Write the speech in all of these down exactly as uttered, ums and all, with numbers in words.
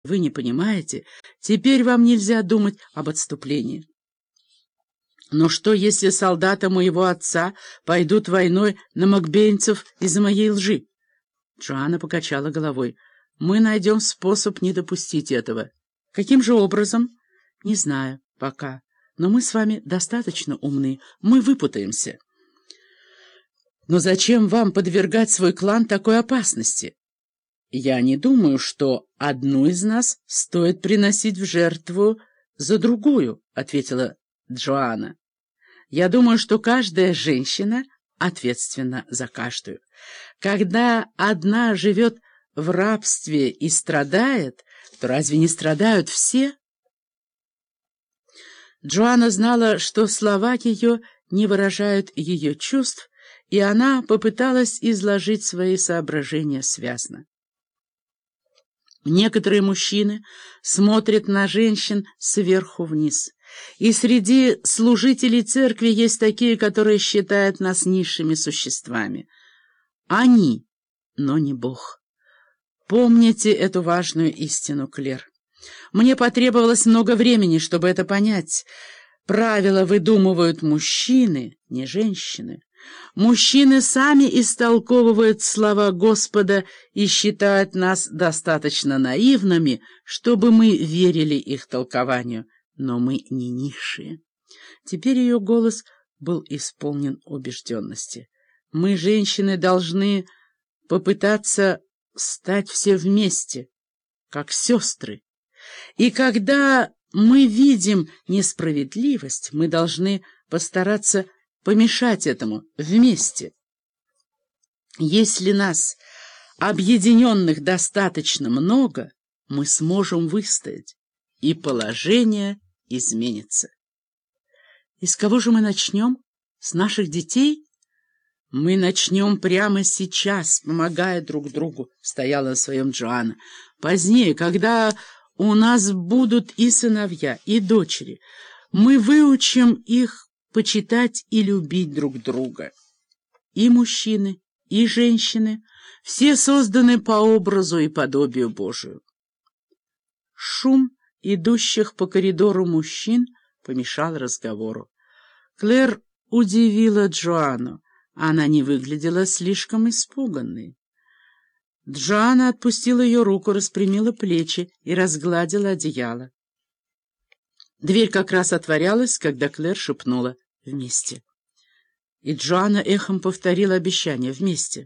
Вы не понимаете, теперь вам нельзя думать об отступлении. Но что, если солдаты моего отца пойдут войной на макбейнцев из-за моей лжи? Джоанна покачала головой. Мы найдем способ не допустить этого. Каким же образом? Не знаю пока. Но мы с вами достаточно умны. Мы выпутаемся. Но зачем вам подвергать свой клан такой опасности? Я не думаю, что одну из нас стоит приносить в жертву за другую, — ответила Джоанна. Я думаю, что каждая женщина ответственна за каждую. Когда одна живет в рабстве и страдает, то разве не страдают все? Джоанна знала, что слова ее не выражают ее чувств, и она попыталась изложить свои соображения связно. Некоторые мужчины смотрят на женщин сверху вниз, и среди служителей церкви есть такие, которые считают нас низшими существами. Они, но не Бог. Помните эту важную истину, Клэр. Мне потребовалось много времени, чтобы это понять. Правила выдумывают мужчины, не женщины. Мужчины сами истолковывают слова Господа и считают нас достаточно наивными, чтобы мы верили их толкованию. Но мы не низшие. Теперь ее голос был исполнен убежденности. Мы, женщины, должны попытаться стать все вместе, как сестры. И когда мы видим несправедливость, мы должны постараться помешать этому вместе. Если нас, объединенных, достаточно много, мы сможем выстоять, и положение изменится. И с кого же мы начнем? С наших детей? Мы начнем прямо сейчас, помогая друг другу, стояла на своем Джоанна. Позднее, когда у нас будут и сыновья, и дочери, мы выучим их почитать и любить друг друга. И мужчины, и женщины, все созданы по образу и подобию Божию. Шум идущих по коридору мужчин помешал разговору. Клэр удивила Джоанну. Она не выглядела слишком испуганной. Джоанна отпустила ее руку, распрямила плечи и разгладила одеяло. Дверь как раз отворялась, когда Клэр шепнула «Вместе». И Джоанна эхом повторила обещание «Вместе».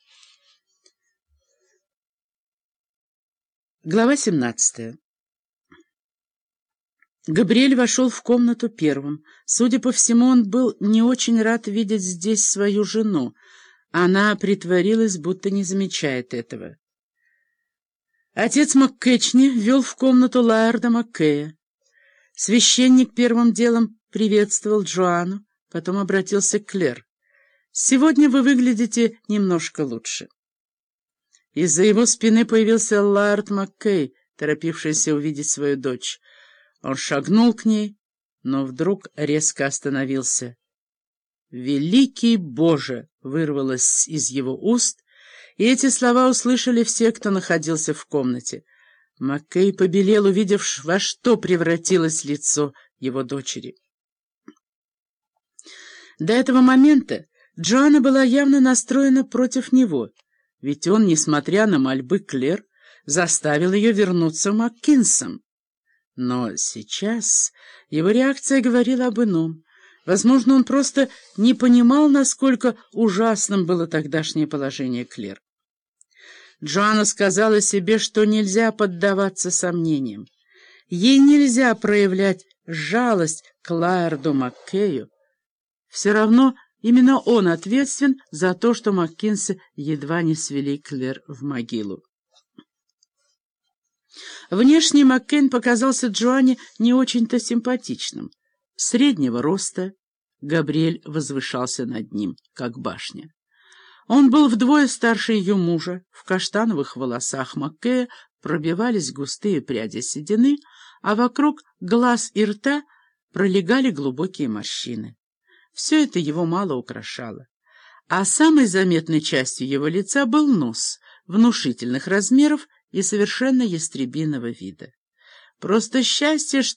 Глава семнадцатая. Габриэль вошел в комнату первым. Судя по всему, он был не очень рад видеть здесь свою жену. Она притворилась, будто не замечает этого. Отец МакКетчни ввел в комнату Лаэрда Маккея. Священник первым делом приветствовал Джоанну, потом обратился к Клэр. «Сегодня вы выглядите немножко лучше». Из-за его спины появился Лаэрд Маккей, торопившийся увидеть свою дочь. Он шагнул к ней, но вдруг резко остановился. «Великий Боже!» — вырвалось из его уст, и эти слова услышали все, кто находился в комнате. Маккей побелел, увидев, во что превратилось лицо его дочери. До этого момента Джоанна была явно настроена против него, ведь он, несмотря на мольбы Клэр, заставил ее вернуться в Маккинсом. Но сейчас его реакция говорила об ином. Возможно, он просто не понимал, насколько ужасным было тогдашнее положение Клэр. Джоанна сказала себе, что нельзя поддаваться сомнениям. Ей нельзя проявлять жалость к Лаэрду Маккею. Все равно именно он ответственен за то, что Маккинсы едва не свели Клэр в могилу. Внешне Маккейн показался Джоанне не очень-то симпатичным. Среднего роста, Габриэль возвышался над ним, как башня. Он был вдвое старше ее мужа, в каштановых волосах Маккея пробивались густые пряди седины, а вокруг глаз и рта пролегали глубокие морщины. Все это его мало украшало. А самой заметной частью его лица был нос, внушительных размеров и совершенно ястребиного вида. Просто счастье,